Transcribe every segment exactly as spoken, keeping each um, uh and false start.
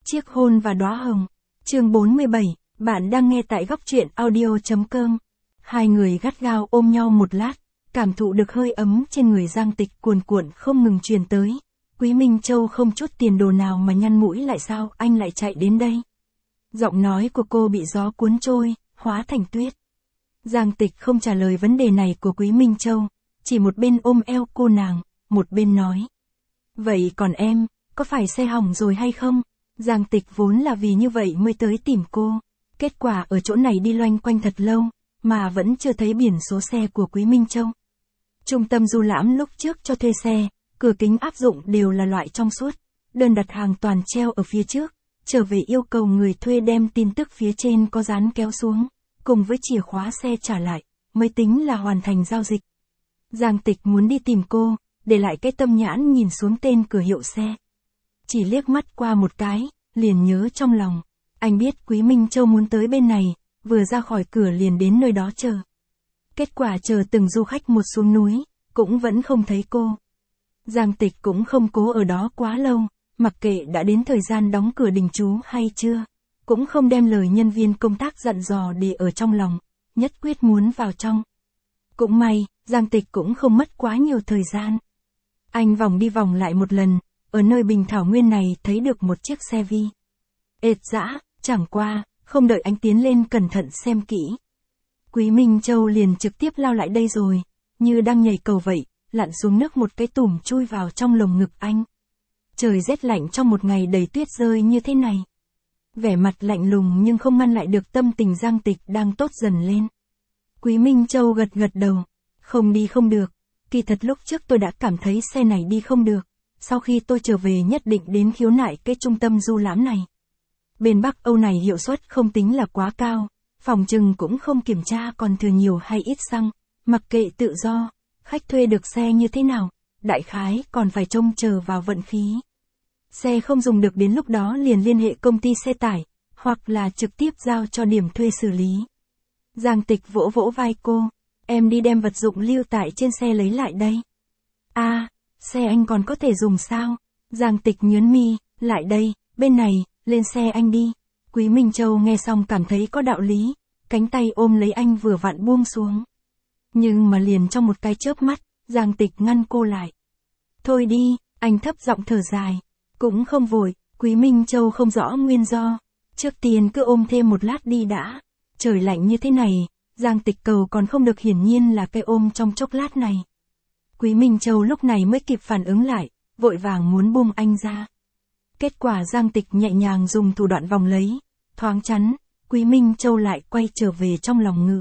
Chiếc hôn và đóa hồng. Chương bốn mươi bảy, bạn đang nghe tại góc truyện audio.com. Hai người gắt gao ôm nhau một lát, cảm thụ được hơi ấm trên người Giang Tịch cuồn cuộn không ngừng truyền tới. Quý Minh Châu không chút tiền đồ nào mà nhăn mũi lại sao anh lại chạy đến đây. Giọng nói của cô bị gió cuốn trôi, hóa thành tuyết. Giang Tịch không trả lời vấn đề này của Quý Minh Châu, chỉ một bên ôm eo cô nàng, một bên nói. Vậy còn em, có phải xe hỏng rồi hay không? Giang Tịch vốn là vì như vậy mới tới tìm cô. Kết quả ở chỗ này đi loanh quanh thật lâu, mà vẫn chưa thấy biển số xe của Quý Minh Châu. Trung tâm du lãm lúc trước cho thuê xe, cửa kính áp dụng đều là loại trong suốt. Đơn đặt hàng toàn treo ở phía trước, trở về yêu cầu người thuê đem tin tức phía trên có dán kéo xuống, cùng với chìa khóa xe trả lại, mới tính là hoàn thành giao dịch. Giang Tịch muốn đi tìm cô, để lại cái tâm nhãn nhìn xuống tên cửa hiệu xe. Chỉ liếc mắt qua một cái, liền nhớ trong lòng. Anh biết Quý Minh Châu muốn tới bên này, vừa ra khỏi cửa liền đến nơi đó chờ. Kết quả chờ từng du khách một xuống núi, cũng vẫn không thấy cô. Giang Tịch cũng không cố ở đó quá lâu, mặc kệ đã đến thời gian đóng cửa đình trú hay chưa, cũng không đem lời nhân viên công tác dặn dò để ở trong lòng, nhất quyết muốn vào trong. Cũng may, Giang Tịch cũng không mất quá nhiều thời gian. Anh vòng đi vòng lại một lần, ở nơi bình thảo nguyên này thấy được một chiếc xe vi. Ệt dã, chẳng qua, không đợi anh tiến lên cẩn thận xem kỹ. Quý Minh Châu liền trực tiếp lao lại đây rồi, như đang nhảy cầu vậy, lặn xuống nước một cái tủm chui vào trong lồng ngực anh. Trời rét lạnh trong một ngày đầy tuyết rơi như thế này. Vẻ mặt lạnh lùng nhưng không ngăn lại được tâm tình Giang Tịch đang tốt dần lên. Quý Minh Châu gật gật đầu. Không đi không được. Kỳ thật lúc trước tôi đã cảm thấy xe này đi không được. Sau khi tôi trở về nhất định đến khiếu nại cái trung tâm du lãm này. Bên Bắc Âu này hiệu suất không tính là quá cao. Phòng trừng cũng không kiểm tra còn thừa nhiều hay ít xăng. Mặc kệ tự do, khách thuê được xe như thế nào, đại khái còn phải trông chờ vào vận khí. Xe không dùng được đến lúc đó liền liên hệ công ty xe tải, hoặc là trực tiếp giao cho điểm thuê xử lý. Giang Tịch vỗ vỗ vai cô, em đi đem vật dụng lưu tại trên xe lấy lại đây. A, à, xe anh còn có thể dùng sao? Giang Tịch nhớn mi, lại đây, bên này, lên xe anh đi. Quý Minh Châu nghe xong cảm thấy có đạo lý, cánh tay ôm lấy anh vừa vặn buông xuống. Nhưng mà liền trong một cái chớp mắt, Giang Tịch ngăn cô lại. Thôi đi, anh thấp giọng thở dài. Cũng không vội, Quý Minh Châu không rõ nguyên do. Trước tiên cứ ôm thêm một lát đi đã. Trời lạnh như thế này, Giang Tịch cầu còn không được hiển nhiên là cái ôm trong chốc lát này. Quý Minh Châu lúc này mới kịp phản ứng lại, vội vàng muốn buông anh ra. Kết quả Giang Tịch nhẹ nhàng dùng thủ đoạn vòng lấy, thoáng chắn, Quý Minh Châu lại quay trở về trong lòng ngực.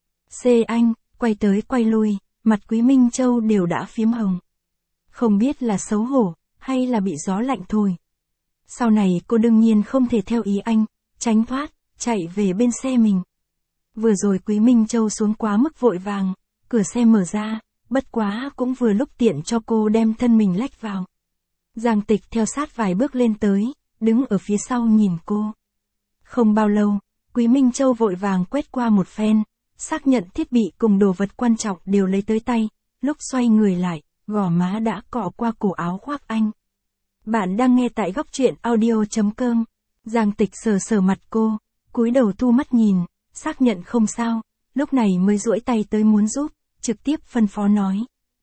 Xê anh, quay tới quay lui, mặt Quý Minh Châu đều đã phím hồng. Không biết là xấu hổ, hay là bị gió lạnh thôi. Sau này cô đương nhiên không thể theo ý anh, tránh thoát, chạy về bên xe mình. Vừa rồi Quý Minh Châu xuống quá mức vội vàng, cửa xe mở ra, bất quá cũng vừa lúc tiện cho cô đem thân mình lách vào. Giang Tịch theo sát vài bước lên tới, đứng ở phía sau nhìn cô. Không bao lâu, Quý Minh Châu vội vàng quét qua một phen, xác nhận thiết bị cùng đồ vật quan trọng đều lấy tới tay, lúc xoay người lại, gò má đã cọ qua cổ áo khoác anh. Bạn đang nghe tại góc truyện audio.com. Giang Tịch sờ sờ mặt cô, cúi đầu thu mắt nhìn, xác nhận không sao, lúc này mới duỗi tay tới muốn giúp, trực tiếp phân phó nói.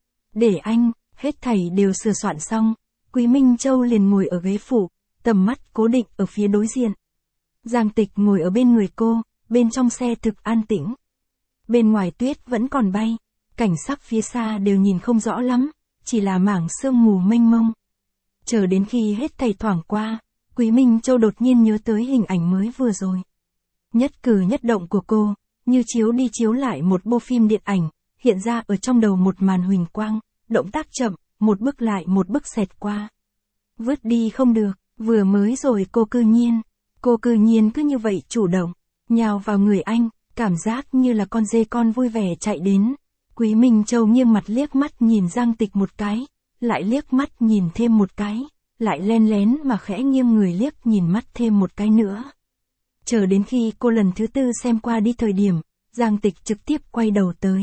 Để anh, hết thảy đều sửa soạn xong, Quý Minh Châu liền ngồi ở ghế phụ, tầm mắt cố định ở phía đối diện. Giang Tịch ngồi ở bên người cô, bên trong xe thực an tĩnh. Bên ngoài tuyết vẫn còn bay, cảnh sắc phía xa đều nhìn không rõ lắm, chỉ là mảng sương mù mênh mông. Chờ đến khi hết thảy thoảng qua, Quý Minh Châu đột nhiên nhớ tới hình ảnh mới vừa rồi. Nhất cử nhất động của cô, như chiếu đi chiếu lại một bộ phim điện ảnh, hiện ra ở trong đầu một màn huỳnh quang, động tác chậm, một bước lại một bước xẹt qua. Vứt đi không được, vừa mới rồi cô cư nhiên, cô cư nhiên cứ như vậy chủ động, nhào vào người anh, cảm giác như là con dê con vui vẻ chạy đến. Quý Minh Châu nghiêng mặt liếc mắt nhìn Giang Tịch một cái, lại liếc mắt nhìn thêm một cái, lại len lén mà khẽ nghiêng người liếc nhìn mắt thêm một cái nữa. Chờ đến khi cô lần thứ tư xem qua đi thời điểm, Giang Tịch trực tiếp quay đầu tới.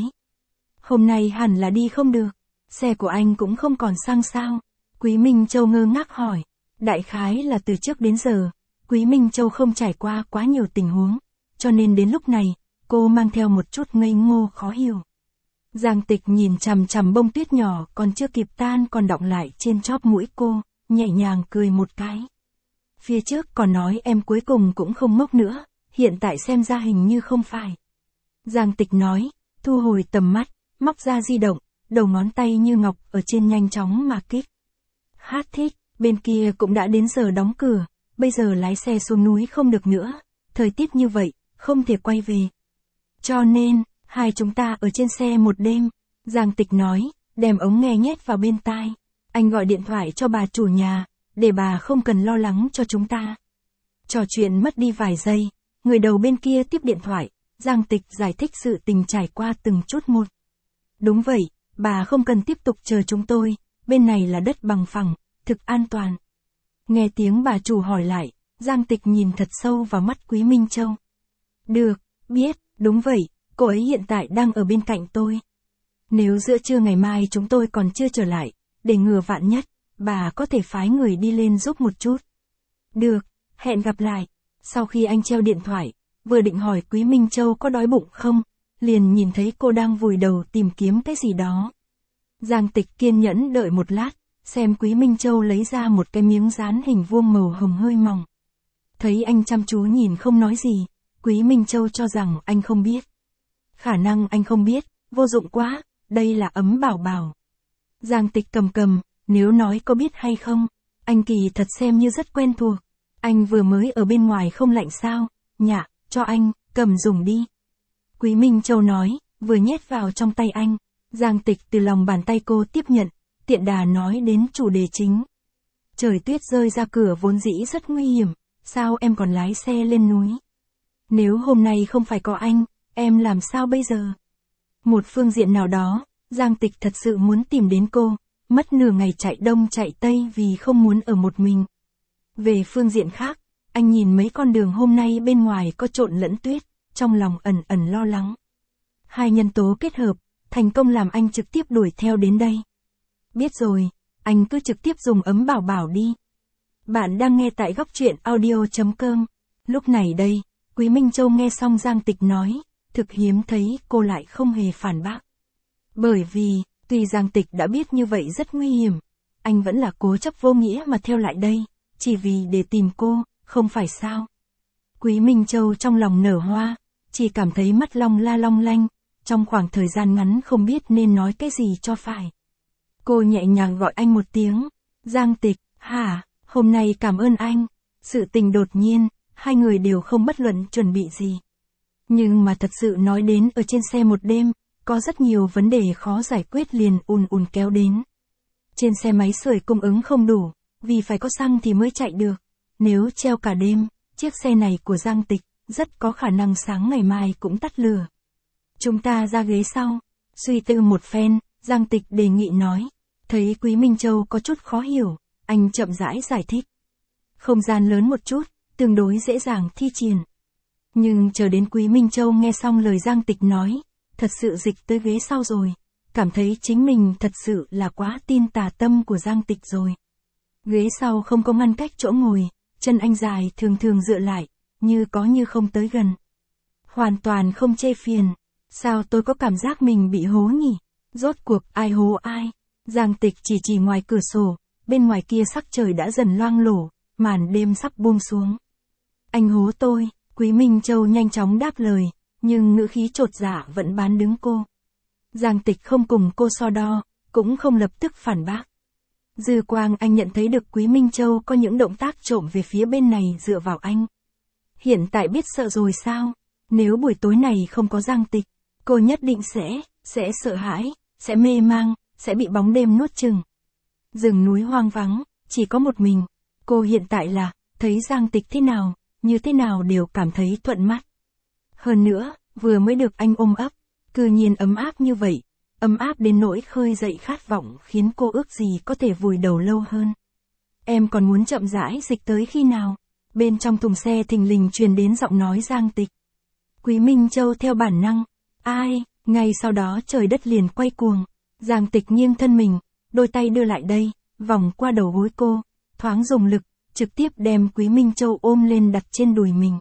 Hôm nay hẳn là đi không được, xe của anh cũng không còn xăng sao? Quý Minh Châu ngơ ngác hỏi, đại khái là từ trước đến giờ, Quý Minh Châu không trải qua quá nhiều tình huống, cho nên đến lúc này, cô mang theo một chút ngây ngô khó hiểu. Giang Tịch nhìn chằm chằm bông tuyết nhỏ còn chưa kịp tan còn đọng lại trên chóp mũi cô, nhẹ nhàng cười một cái. Phía trước còn nói em cuối cùng cũng không ngốc nữa, hiện tại xem ra hình như không phải. Giang Tịch nói, thu hồi tầm mắt, móc ra di động, đầu ngón tay như ngọc ở trên nhanh chóng mà kích. Hát thích, bên kia cũng đã đến giờ đóng cửa, bây giờ lái xe xuống núi không được nữa, thời tiết như vậy, không thể quay về. Cho nên, hai chúng ta ở trên xe một đêm, Giang Tịch nói, đem ống nghe nhét vào bên tai. Anh gọi điện thoại cho bà chủ nhà, để bà không cần lo lắng cho chúng ta. Trò chuyện mất đi vài giây, người đầu bên kia tiếp điện thoại, Giang Tịch giải thích sự tình trải qua từng chút một. Đúng vậy, bà không cần tiếp tục chờ chúng tôi, bên này là đất bằng phẳng, thực an toàn. Nghe tiếng bà chủ hỏi lại, Giang Tịch nhìn thật sâu vào mắt Quý Minh Châu. Được, biết, đúng vậy, cô ấy hiện tại đang ở bên cạnh tôi. Nếu giữa trưa ngày mai chúng tôi còn chưa trở lại, để ngừa vạn nhất, bà có thể phái người đi lên giúp một chút. Được, hẹn gặp lại. Sau khi anh treo điện thoại, vừa định hỏi Quý Minh Châu có đói bụng không, liền nhìn thấy cô đang vùi đầu tìm kiếm cái gì đó. Giang Tịch kiên nhẫn đợi một lát, xem Quý Minh Châu lấy ra một cái miếng dán hình vuông màu hồng hơi mỏng. Thấy anh chăm chú nhìn không nói gì, Quý Minh Châu cho rằng anh không biết. Khả năng anh không biết, vô dụng quá, đây là ấm bảo bảo. Giang Tịch cầm cầm, nếu nói có biết hay không, anh kỳ thật xem như rất quen thuộc. Anh vừa mới ở bên ngoài không lạnh sao, nhạ, cho anh, cầm dùng đi. Quý Minh Châu nói, vừa nhét vào trong tay anh. Giang Tịch từ lòng bàn tay cô tiếp nhận, tiện đà nói đến chủ đề chính. Trời tuyết rơi ra cửa vốn dĩ rất nguy hiểm, sao em còn lái xe lên núi? Nếu hôm nay không phải có anh, em làm sao bây giờ? Một phương diện nào đó, Giang Tịch thật sự muốn tìm đến cô, mất nửa ngày chạy đông chạy tây vì không muốn ở một mình. Về phương diện khác, anh nhìn mấy con đường hôm nay bên ngoài có trộn lẫn tuyết, trong lòng ẩn ẩn lo lắng. Hai nhân tố kết hợp, thành công làm anh trực tiếp đuổi theo đến đây. Biết rồi, anh cứ trực tiếp dùng ấm bảo bảo đi. Bạn đang nghe tại góc truyện audio chấm com. Lúc này đây, Quý Minh Châu nghe xong Giang Tịch nói, thực hiếm thấy cô lại không hề phản bác. Bởi vì, tuy Giang Tịch đã biết như vậy rất nguy hiểm, anh vẫn là cố chấp vô nghĩa mà theo lại đây, chỉ vì để tìm cô, không phải sao. Quý Minh Châu trong lòng nở hoa, chỉ cảm thấy mắt long la long lanh, trong khoảng thời gian ngắn không biết nên nói cái gì cho phải. Cô nhẹ nhàng gọi anh một tiếng, Giang Tịch, hả, hôm nay cảm ơn anh. Sự tình đột nhiên, hai người đều không bất luận chuẩn bị gì. Nhưng mà thật sự nói đến ở trên xe một đêm, có rất nhiều vấn đề khó giải quyết liền ùn ùn kéo đến. Trên xe máy sưởi cung ứng không đủ, vì phải có xăng thì mới chạy được. Nếu treo cả đêm, chiếc xe này của Giang Tịch, rất có khả năng sáng ngày mai cũng tắt lửa. Chúng ta ra ghế sau. Suy tư một phen, Giang Tịch đề nghị nói. Thấy Quý Minh Châu có chút khó hiểu, anh chậm rãi giải thích. Không gian lớn một chút, tương đối dễ dàng thi triển. Nhưng chờ đến Quý Minh Châu nghe xong lời Giang Tịch nói, thật sự dịch tới ghế sau rồi, cảm thấy chính mình thật sự là quá tin tà tâm của Giang Tịch rồi. Ghế sau không có ngăn cách chỗ ngồi, chân anh dài thường thường dựa lại, như có như không tới gần. Hoàn toàn không chê phiền, sao tôi có cảm giác mình bị hố nhỉ? Rốt cuộc ai hố ai? Giang Tịch chỉ chỉ ngoài cửa sổ, bên ngoài kia sắc trời đã dần loang lổ, màn đêm sắp buông xuống. Anh hố tôi, Quý Minh Châu nhanh chóng đáp lời, nhưng ngữ khí trột dạ vẫn bán đứng cô. Giang Tịch không cùng cô so đo, cũng không lập tức phản bác. Dư quang anh nhận thấy được Quý Minh Châu có những động tác trộm về phía bên này dựa vào anh. Hiện tại biết sợ rồi sao? Nếu buổi tối này không có Giang Tịch, cô nhất định sẽ, sẽ sợ hãi, sẽ mê mang, sẽ bị bóng đêm nuốt chửng. Rừng núi hoang vắng, chỉ có một mình. Cô hiện tại là, thấy Giang Tịch thế nào, như thế nào đều cảm thấy thuận mắt. Hơn nữa, vừa mới được anh ôm ấp, cư nhiên ấm áp như vậy, ấm áp đến nỗi khơi dậy khát vọng khiến cô ước gì có thể vùi đầu lâu hơn. Em còn muốn chậm rãi dịch tới khi nào? Bên trong thùng xe thình lình truyền đến giọng nói Giang Tịch. Quý Minh Châu theo bản năng, ai, ngay sau đó trời đất liền quay cuồng. Giang Tịch nghiêng thân mình, đôi tay đưa lại đây, vòng qua đầu gối cô, thoáng dùng lực, trực tiếp đem Quý Minh Châu ôm lên đặt trên đùi mình.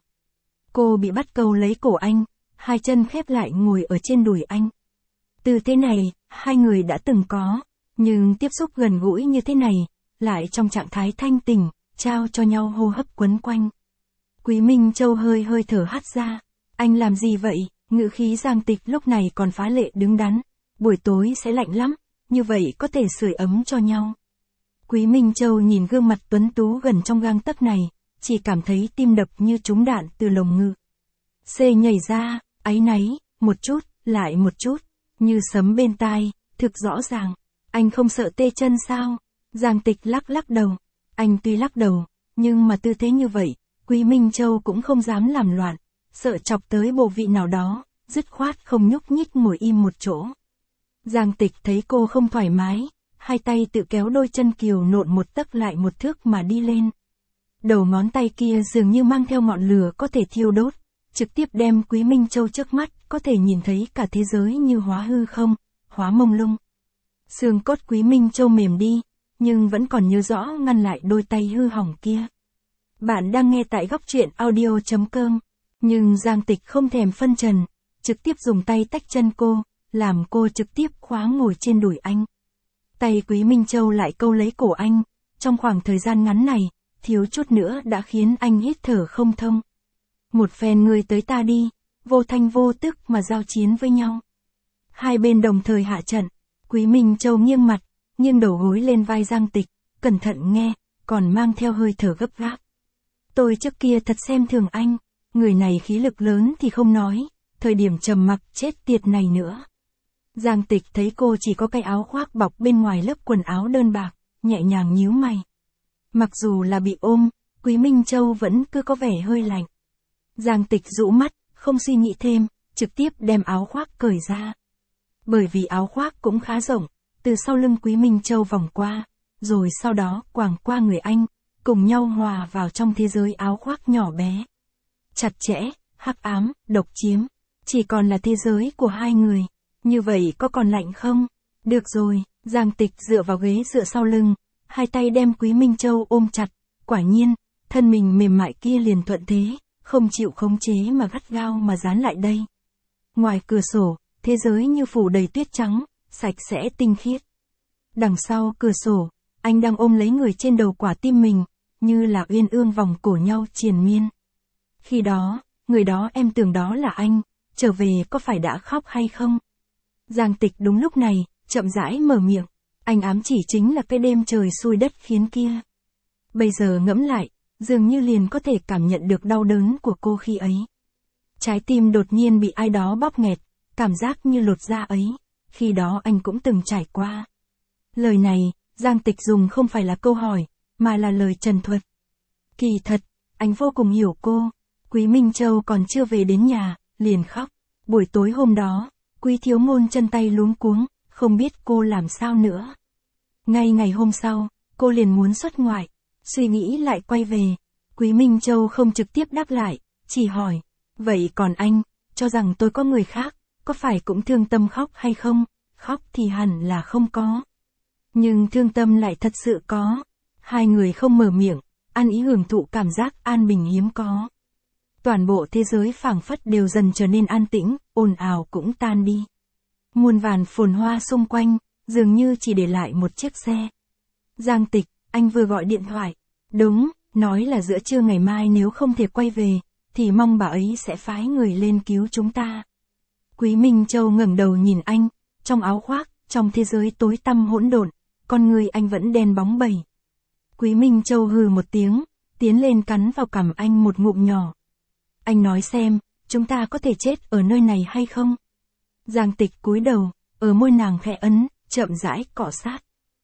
Cô bị bắt cầu lấy cổ anh, hai chân khép lại ngồi ở trên đùi anh. Tư thế này, hai người đã từng có, nhưng tiếp xúc gần gũi như thế này, lại trong trạng thái thanh tỉnh, trao cho nhau hô hấp quấn quanh. Quý Minh Châu hơi hơi thở hắt ra. Anh làm gì vậy? Ngữ khí Giang Tịch lúc này còn phá lệ đứng đắn. Buổi tối sẽ lạnh lắm, như vậy có thể sưởi ấm cho nhau. Quý Minh Châu nhìn gương mặt tuấn tú gần trong gang tấc này, chỉ cảm thấy tim đập như trúng đạn từ lồng ngực. Xê nhảy ra, áy náy, một chút, lại một chút, như sấm bên tai, thực rõ ràng. Anh không sợ tê chân sao? Giang Tịch lắc lắc đầu. Anh tuy lắc đầu, nhưng mà tư thế như vậy, Quý Minh Châu cũng không dám làm loạn, sợ chọc tới bộ vị nào đó, dứt khoát không nhúc nhích ngồi im một chỗ. Giang Tịch thấy cô không thoải mái, hai tay tự kéo đôi chân kiều nộn một tấc lại một thước mà đi lên. Đầu ngón tay kia dường như mang theo ngọn lửa có thể thiêu đốt, trực tiếp đem Quý Minh Châu trước mắt, có thể nhìn thấy cả thế giới như hóa hư không, hóa mông lung. Xương cốt Quý Minh Châu mềm đi, nhưng vẫn còn nhớ rõ ngăn lại đôi tay hư hỏng kia. Bạn đang nghe tại góc truyện audio chấm com, nhưng Giang Tịch không thèm phân trần, trực tiếp dùng tay tách chân cô, làm cô trực tiếp khóa ngồi trên đùi anh. Tay Quý Minh Châu lại câu lấy cổ anh, trong khoảng thời gian ngắn này, thiếu chút nữa đã khiến anh hít thở không thông. Một phen người tới ta đi, vô thanh vô tức mà giao chiến với nhau. Hai bên đồng thời hạ trận, Quý Minh Châu nghiêng mặt, nghiêng đầu gối lên vai Giang Tịch, cẩn thận nghe, còn mang theo hơi thở gấp gáp. Tôi trước kia thật xem thường anh, người này khí lực lớn thì không nói, thời điểm trầm mặc chết tiệt này nữa. Giang Tịch thấy cô chỉ có cái áo khoác bọc bên ngoài lớp quần áo đơn bạc, nhẹ nhàng nhíu mày. Mặc dù là bị ôm, Quý Minh Châu vẫn cứ có vẻ hơi lạnh. Giang Tịch rũ mắt, không suy nghĩ thêm, trực tiếp đem áo khoác cởi ra. Bởi vì áo khoác cũng khá rộng, từ sau lưng Quý Minh Châu vòng qua, rồi sau đó quàng qua người anh, cùng nhau hòa vào trong thế giới áo khoác nhỏ bé. Chặt chẽ, hắc ám, độc chiếm, chỉ còn là thế giới của hai người. Như vậy có còn lạnh không? Được rồi, Giang Tịch dựa vào ghế dựa sau lưng, hai tay đem Quý Minh Châu ôm chặt, quả nhiên, thân mình mềm mại kia liền thuận thế, không chịu khống chế mà gắt gao mà dán lại đây. Ngoài cửa sổ, thế giới như phủ đầy tuyết trắng, sạch sẽ tinh khiết. Đằng sau cửa sổ, anh đang ôm lấy người trên đầu quả tim mình, như là uyên ương vòng cổ nhau triền miên. Khi đó, người đó em tưởng đó là anh, trở về có phải đã khóc hay không? Giang Tịch đúng lúc này, chậm rãi mở miệng, anh ám chỉ chính là cái đêm trời xui đất khiến kia. Bây giờ ngẫm lại, dường như liền có thể cảm nhận được đau đớn của cô khi ấy. Trái tim đột nhiên bị ai đó bóp nghẹt, cảm giác như lột da ấy, khi đó anh cũng từng trải qua. Lời này, Giang Tịch dùng không phải là câu hỏi, mà là lời trần thuật. Kỳ thật, anh vô cùng hiểu cô. Quý Minh Châu còn chưa về đến nhà, liền khóc. Buổi tối hôm đó, Quý Thiếu Ngôn chân tay luống cuống, không biết cô làm sao nữa. Ngay ngày hôm sau, cô liền muốn xuất ngoại. Suy nghĩ lại quay về. Quý Minh Châu không trực tiếp đáp lại, chỉ hỏi. Vậy còn anh, cho rằng tôi có người khác, có phải cũng thương tâm khóc hay không? Khóc thì hẳn là không có. Nhưng thương tâm lại thật sự có. Hai người không mở miệng, ăn ý hưởng thụ cảm giác an bình hiếm có. Toàn bộ thế giới phảng phất đều dần trở nên an tĩnh, ồn ào cũng tan đi. Muôn vàn phồn hoa xung quanh, dường như chỉ để lại một chiếc xe. Giang Tịch, anh vừa gọi điện thoại. Đúng, nói là giữa trưa ngày mai nếu không thể quay về, thì mong bà ấy sẽ phái người lên cứu chúng ta. Quý Minh Châu ngẩng đầu nhìn anh, trong áo khoác, trong thế giới tối tăm hỗn độn, con người anh vẫn đen bóng bẩy. Quý Minh Châu hừ một tiếng, tiến lên cắn vào cằm anh một ngụm nhỏ. Anh nói xem, chúng ta có thể chết ở nơi này hay không? Giang Tịch cúi đầu, ở môi nàng khẽ ấn, chậm rãi cọ sát.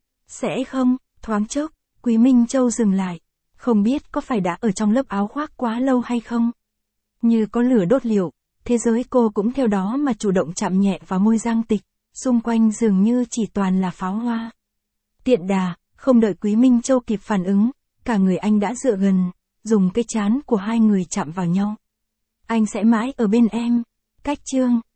Sẽ không, thoáng chốc, Quý Minh Châu dừng lại, không biết có phải đã ở trong lớp áo khoác quá lâu hay không? Như có lửa đốt liệu, thế giới cô cũng theo đó mà chủ động chạm nhẹ vào môi Giang Tịch, xung quanh dường như chỉ toàn là pháo hoa. Tiện đà, không đợi Quý Minh Châu kịp phản ứng, cả người anh đã dựa gần, dùng cái trán của hai người chạm vào nhau. Anh sẽ mãi ở bên em. Cách chương